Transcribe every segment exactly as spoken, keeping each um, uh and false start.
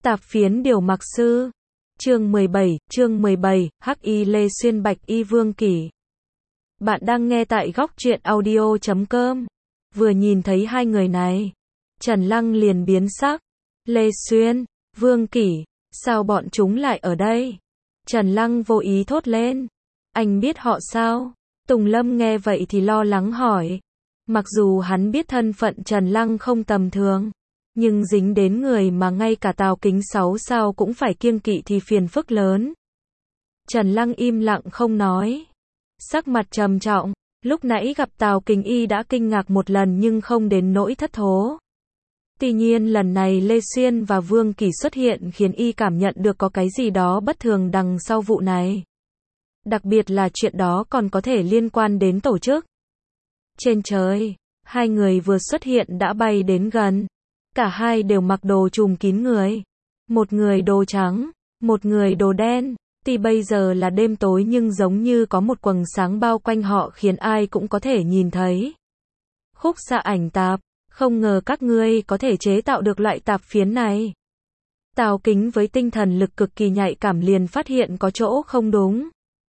Tạp phiến điều mặc sư. Chương mười bảy, chương mười bảy, Hắc Y Lê Xuyên Bạch Y Vương Kỷ. Bạn đang nghe tại góc truyện audio chấm com. Vừa nhìn thấy hai người này, Trần Lăng liền biến sắc. Lê Xuyên, Vương Kỷ, sao bọn chúng lại ở đây? Trần Lăng vô ý thốt lên. Anh biết họ sao? Tùng Lâm nghe vậy thì lo lắng hỏi. Mặc dù hắn biết thân phận Trần Lăng không tầm thường, nhưng dính đến người mà ngay cả Tào Kính sáu sao cũng phải kiêng kỵ thì phiền phức lớn. Trần Lăng im lặng không nói. Sắc mặt trầm trọng, lúc nãy gặp Tào Kính y đã kinh ngạc một lần nhưng không đến nỗi thất thố. Tuy nhiên lần này Lê Xuyên và Vương Kỷ xuất hiện khiến y cảm nhận được có cái gì đó bất thường đằng sau vụ này. Đặc biệt là chuyện đó còn có thể liên quan đến tổ chức. Trên trời, hai người vừa xuất hiện đã bay đến gần. Cả hai đều mặc đồ trùm kín người. Một người đồ trắng, một người đồ đen. Tuy bây giờ là đêm tối nhưng giống như có một quầng sáng bao quanh họ khiến ai cũng có thể nhìn thấy. Khúc xạ ảnh tạp, không ngờ các ngươi có thể chế tạo được loại tạp phiến này. Tào Kính với tinh thần lực cực kỳ nhạy cảm liền phát hiện có chỗ không đúng.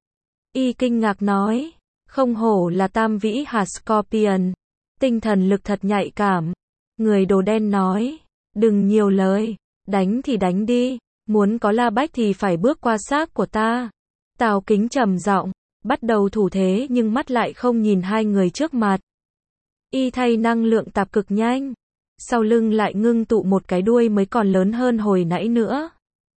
Y kinh ngạc nói, không hổ là Tam Vĩ Hà Scorpion, tinh thần lực thật nhạy cảm. Người đồ đen nói, đừng nhiều lời, đánh thì đánh đi, muốn có La Bách thì phải bước qua xác của ta. Tào Kính trầm giọng, bắt đầu thủ thế nhưng mắt lại không nhìn hai người trước mặt. Y thay năng lượng tạp cực nhanh, sau lưng lại ngưng tụ một cái đuôi mới còn lớn hơn hồi nãy nữa.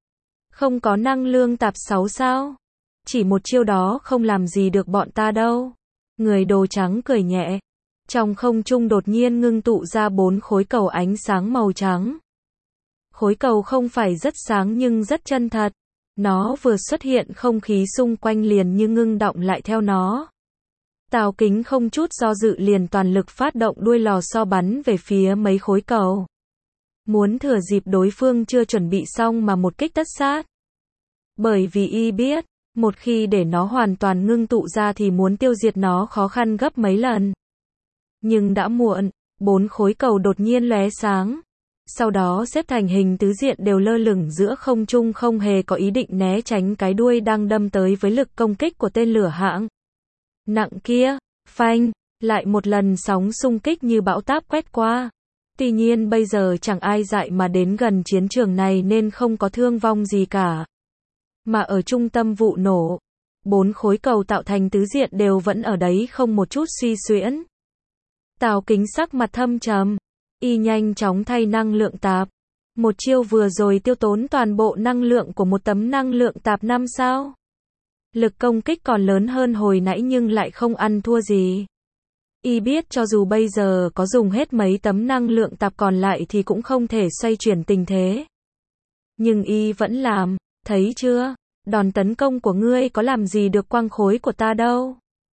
Không có năng lượng tạp sáu sao? Chỉ một chiêu đó không làm gì được bọn ta đâu. Người đồ trắng cười nhẹ. Trong không trung đột nhiên ngưng tụ ra bốn khối cầu ánh sáng màu trắng. Khối cầu không phải rất sáng nhưng rất chân thật. Nó vừa xuất hiện không khí xung quanh liền như ngưng đọng lại theo nó. Tào Kính không chút do dự liền toàn lực phát động đuôi lò xo bắn về phía mấy khối cầu. Muốn thừa dịp đối phương chưa chuẩn bị xong mà một kích tất sát. Bởi vì y biết, một khi để nó hoàn toàn ngưng tụ ra thì muốn tiêu diệt nó khó khăn gấp mấy lần. Nhưng đã muộn, bốn khối cầu đột nhiên lóe sáng. Sau đó xếp thành hình tứ diện đều lơ lửng giữa không trung không hề có ý định né tránh cái đuôi đang đâm tới với lực công kích của tên lửa hạng nặng kia. Phanh, lại một lần sóng xung kích như bão táp quét qua. Tuy nhiên bây giờ chẳng ai dại mà đến gần chiến trường này nên không có thương vong gì cả. Mà ở trung tâm vụ nổ, bốn khối cầu tạo thành tứ diện đều vẫn ở đấy không một chút suy xuyễn. Tào Kính sắc mặt thâm trầm, y nhanh chóng thay năng lượng tạp. Một chiêu vừa rồi tiêu tốn toàn bộ năng lượng của một tấm năng lượng tạp năm sao. Lực công kích còn lớn hơn hồi nãy nhưng lại không ăn thua gì. Y biết cho dù bây giờ có dùng hết mấy tấm năng lượng tạp còn lại thì cũng không thể xoay chuyển tình thế. Nhưng y vẫn làm, thấy chưa, đòn tấn công của ngươi có làm gì được quang khối của ta đâu.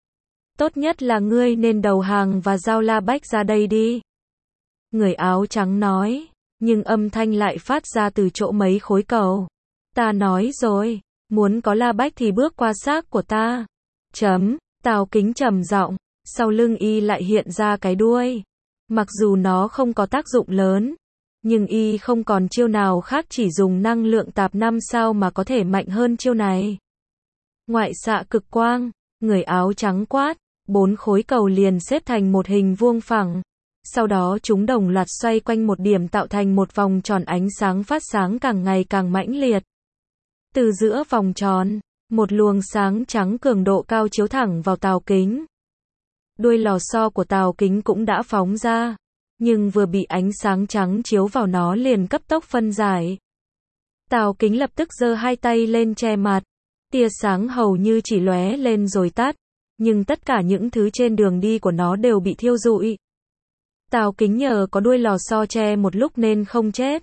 Tốt nhất là ngươi nên đầu hàng và giao La Bách ra đây đi. Người áo trắng nói, nhưng âm thanh lại phát ra từ chỗ mấy khối cầu. Ta nói rồi, muốn có La Bách thì bước qua xác của ta. Chấm, Tào Kính trầm giọng, sau lưng y lại hiện ra cái đuôi. Mặc dù nó không có tác dụng lớn, nhưng y không còn chiêu nào khác chỉ dùng năng lượng tạp năm sao mà có thể mạnh hơn chiêu này. Ngoại xạ cực quang, người áo trắng quát. Bốn khối cầu liền xếp thành một hình vuông phẳng. Sau đó chúng đồng loạt xoay quanh một điểm tạo thành một vòng tròn ánh sáng phát sáng càng ngày càng mãnh liệt. Từ giữa vòng tròn, một luồng sáng trắng cường độ cao chiếu thẳng vào Tào Kính. Đuôi lò xo của Tào Kính cũng đã phóng ra, nhưng vừa bị ánh sáng trắng chiếu vào nó liền cấp tốc phân giải. Tào Kính lập tức giơ hai tay lên che mặt. Tia sáng hầu như chỉ lóe lên rồi tắt. Nhưng tất cả những thứ trên đường đi của nó đều bị thiêu rụi. Tào Kính nhờ có đuôi lò xo che một lúc nên không chết.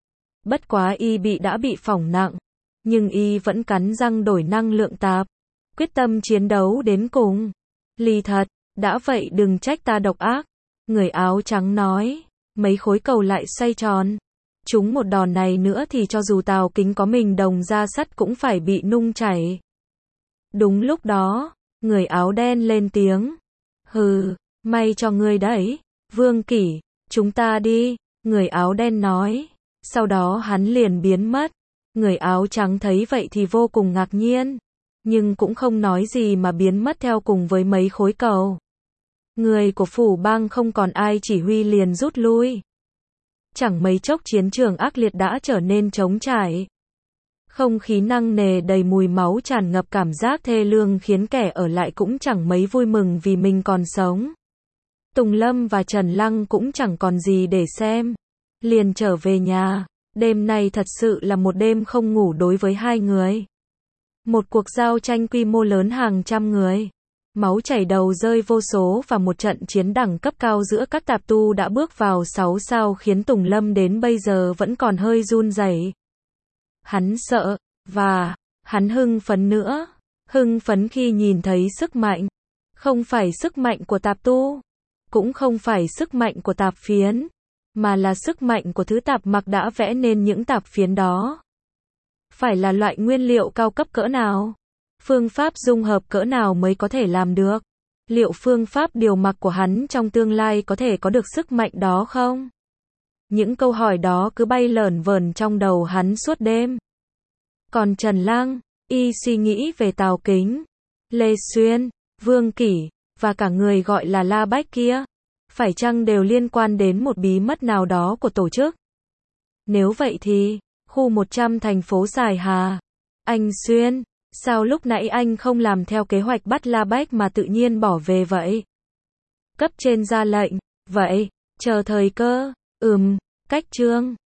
Bất quá y bị đã bị phỏng nặng. Nhưng y vẫn cắn răng đổi năng lượng tạp. Quyết tâm chiến đấu đến cùng. Lì thật, đã vậy đừng trách ta độc ác. Người áo trắng nói. Mấy khối cầu lại xoay tròn. Chúng một đòn này nữa thì cho dù Tào Kính có mình đồng da sắt cũng phải bị nung chảy. Đúng lúc đó, người áo đen lên tiếng. Hừ, may cho ngươi đấy, Vương Kỷ, chúng ta đi. Người áo đen nói. Sau đó hắn liền biến mất. Người áo trắng thấy vậy thì vô cùng ngạc nhiên, nhưng cũng không nói gì mà biến mất theo cùng với mấy khối cầu. Người của phủ bang không còn ai chỉ huy liền rút lui. Chẳng mấy chốc chiến trường ác liệt đã trở nên trống trải. Không khí nặng nề đầy mùi máu tràn ngập cảm giác thê lương khiến kẻ ở lại cũng chẳng mấy vui mừng vì mình còn sống. Tùng Lâm và Trần Lăng cũng chẳng còn gì để xem, liền trở về nhà. Đêm nay thật sự là một đêm không ngủ đối với hai người. Một cuộc giao tranh quy mô lớn hàng trăm người. Máu chảy đầu rơi vô số và một trận chiến đẳng cấp cao giữa các tạp tu đã bước vào sáu sao khiến Tùng Lâm đến bây giờ vẫn còn hơi run rẩy. Hắn sợ, và hắn hưng phấn nữa. Hưng phấn khi nhìn thấy sức mạnh. Không phải sức mạnh của tạp tu, cũng không phải sức mạnh của tạp phiến, mà là sức mạnh của thứ tạp mặc đã vẽ nên những tạp phiến đó. Phải là loại nguyên liệu cao cấp cỡ nào? Phương pháp dung hợp cỡ nào mới có thể làm được? Liệu phương pháp điều mặc của hắn trong tương lai có thể có được sức mạnh đó không? Những câu hỏi đó cứ bay lởn vởn trong đầu hắn suốt đêm. Còn Trần Lăng, y suy nghĩ về Tào Kính, Lê Xuyên, Vương Kỷ, và cả người gọi là La Bách kia. Phải chăng đều liên quan đến một bí mật nào đó của tổ chức? Nếu vậy thì, khu một trăm thành phố Sài Hà. Anh Xuyên, sao lúc nãy anh không làm theo kế hoạch bắt La Bách mà tự nhiên bỏ về vậy? Cấp trên ra lệnh, vậy, chờ thời cơ, ừm, cách chương.